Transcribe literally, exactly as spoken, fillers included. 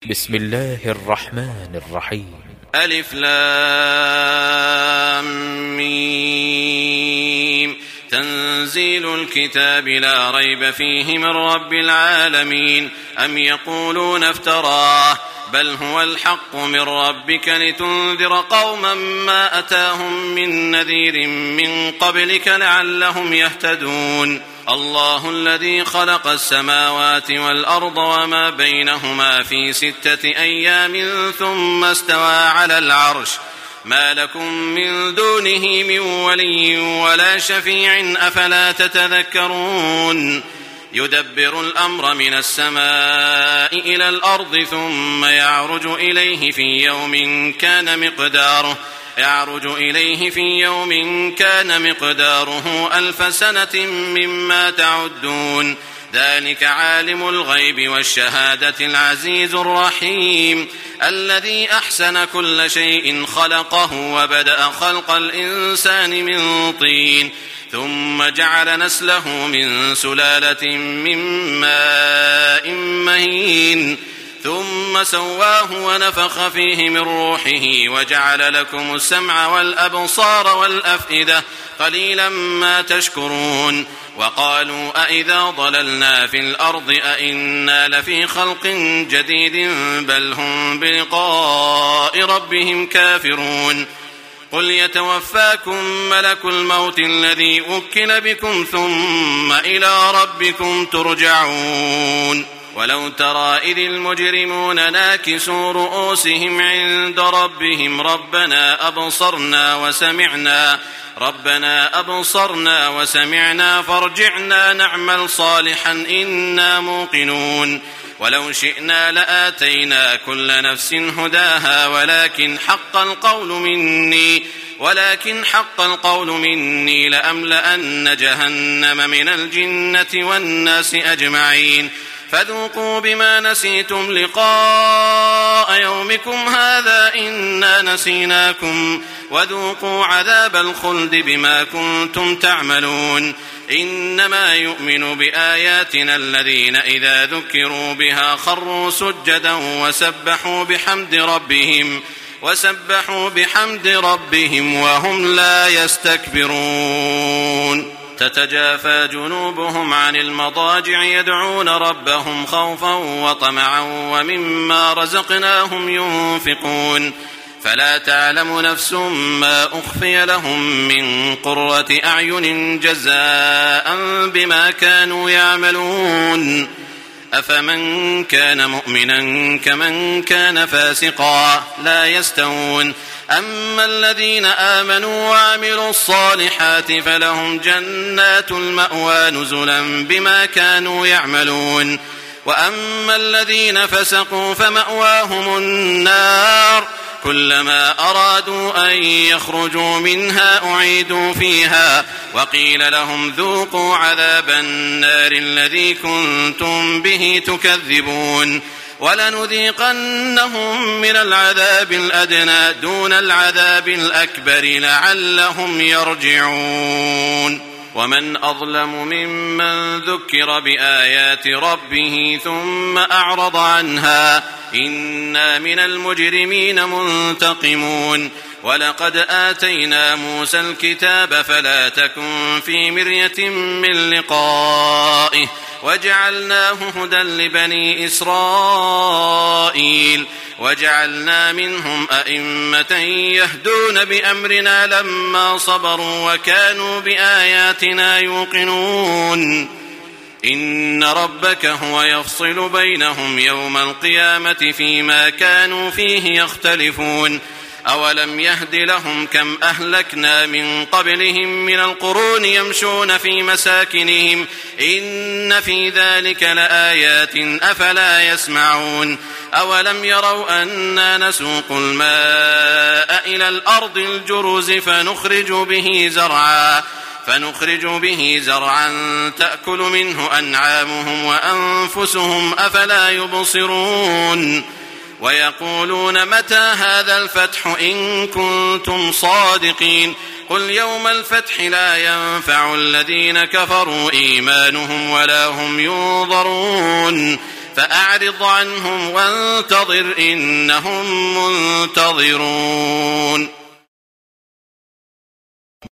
بسم الله الرحمن الرحيم. ألف لام ميم. تنزيل الكتاب لا ريب فيه من رب العالمين. أم يقولون افتراه بل هو الحق من ربك لتنذر قوما ما أتاهم من نذير من قبلك لعلهم يهتدون. الله الذي خلق السماوات والأرض وما بينهما في ستة أيام ثم استوى على العرش ما لكم من دونه من ولي ولا شفيع أفلا تتذكرون. يدبر الأمر من السماء إلى الأرض ثم يعرج إليه في يوم كان مقداره يعرج إليه في يوم كان مقداره ألف سنة مما تعدون. ذلك عالم الغيب والشهادة العزيز الرحيم الذي أحسن كل شيء خلقه وبدأ خلق الإنسان من طين ثم جعل نسله من سلالة من ماء مهين ثم سواه ونفخ فيه من روحه وجعل لكم السمع والأبصار والأفئدة قليلا ما تشكرون. وقالوا أئذا ضللنا في الأرض أئنا لفي خلق جديد بل هم بلقاء ربهم كافرون. قل يتوفاكم ملك الموت الذي وكل بكم ثم إلى ربكم ترجعون. ولو ترى إذ المجرمون ناكسوا رؤوسهم عند ربهم ربنا أبصرنا وسمعنا ربنا أبصرنا وسمعنا فارجعنا نعمل صالحا إنا موقنون. ولو شئنا لآتينا كل نفس هداها ولكن حق القول مني ولكن حق القول مني لأملأن جهنم من الجنة والناس أجمعين. فذوقوا بما نسيتم لقاء يومكم هذا إنا نسيناكم وذوقوا عذاب الخلد بما كنتم تعملون. إنما يؤمن بآياتنا الذين إذا ذكروا بها خروا سجدا وسبحوا بحمد ربهم وسبحوا بحمد ربهم وهم لا يستكبرون. تتجافى جنوبهم عن المضاجع يدعون ربهم خوفا وطمعا ومما رزقناهم ينفقون. فلا تعلم نفس ما أخفي لهم من قرة أعين جزاء بما كانوا يعملون. أفمن كان مؤمنا كمن كان فاسقا لا يستوون. أما الذين آمنوا وعملوا الصالحات فلهم جنات المأوى نزلا بما كانوا يعملون. وأما الذين فسقوا فمأواهم النار كلما أرادوا أن يخرجوا منها أعيدوا فيها وقيل لهم ذوقوا عذاب النار الذي كنتم به تكذبون. ولنذيقنهم من العذاب الأدنى دون العذاب الأكبر لعلهم يرجعون. ومن أظلم ممن ذكر بآيات ربه ثم أعرض عنها إنا من المجرمين منتقمون. ولقد آتينا موسى الكتاب فلا تكن في مرية من لقائه وجعلناه هدى لبني إسرائيل وجعلنا منهم أئمة يهدون بأمرنا لما صبروا وكانوا بآياتنا يوقنون. إن ربك هو يفصل بينهم يوم القيامة فيما كانوا فيه يختلفون. أولم يهد لهم كم أهلكنا من قبلهم من القرون يمشون في مساكنهم إن في ذلك لآيات أفلا يسمعون. أولم يروا أنا نسوق الماء إلى الأرض الجرز فنخرج به زرعا فنخرج به زرعا تأكل منه أنعامهم وأنفسهم أفلا يبصرون. ويقولون متى هذا الفتح إن كنتم صادقين قل يوم الفتح لا ينفع الذين كفروا إيمانهم ولا هم ينظرون. فأعرض عنهم وانتظر إنهم منتظرون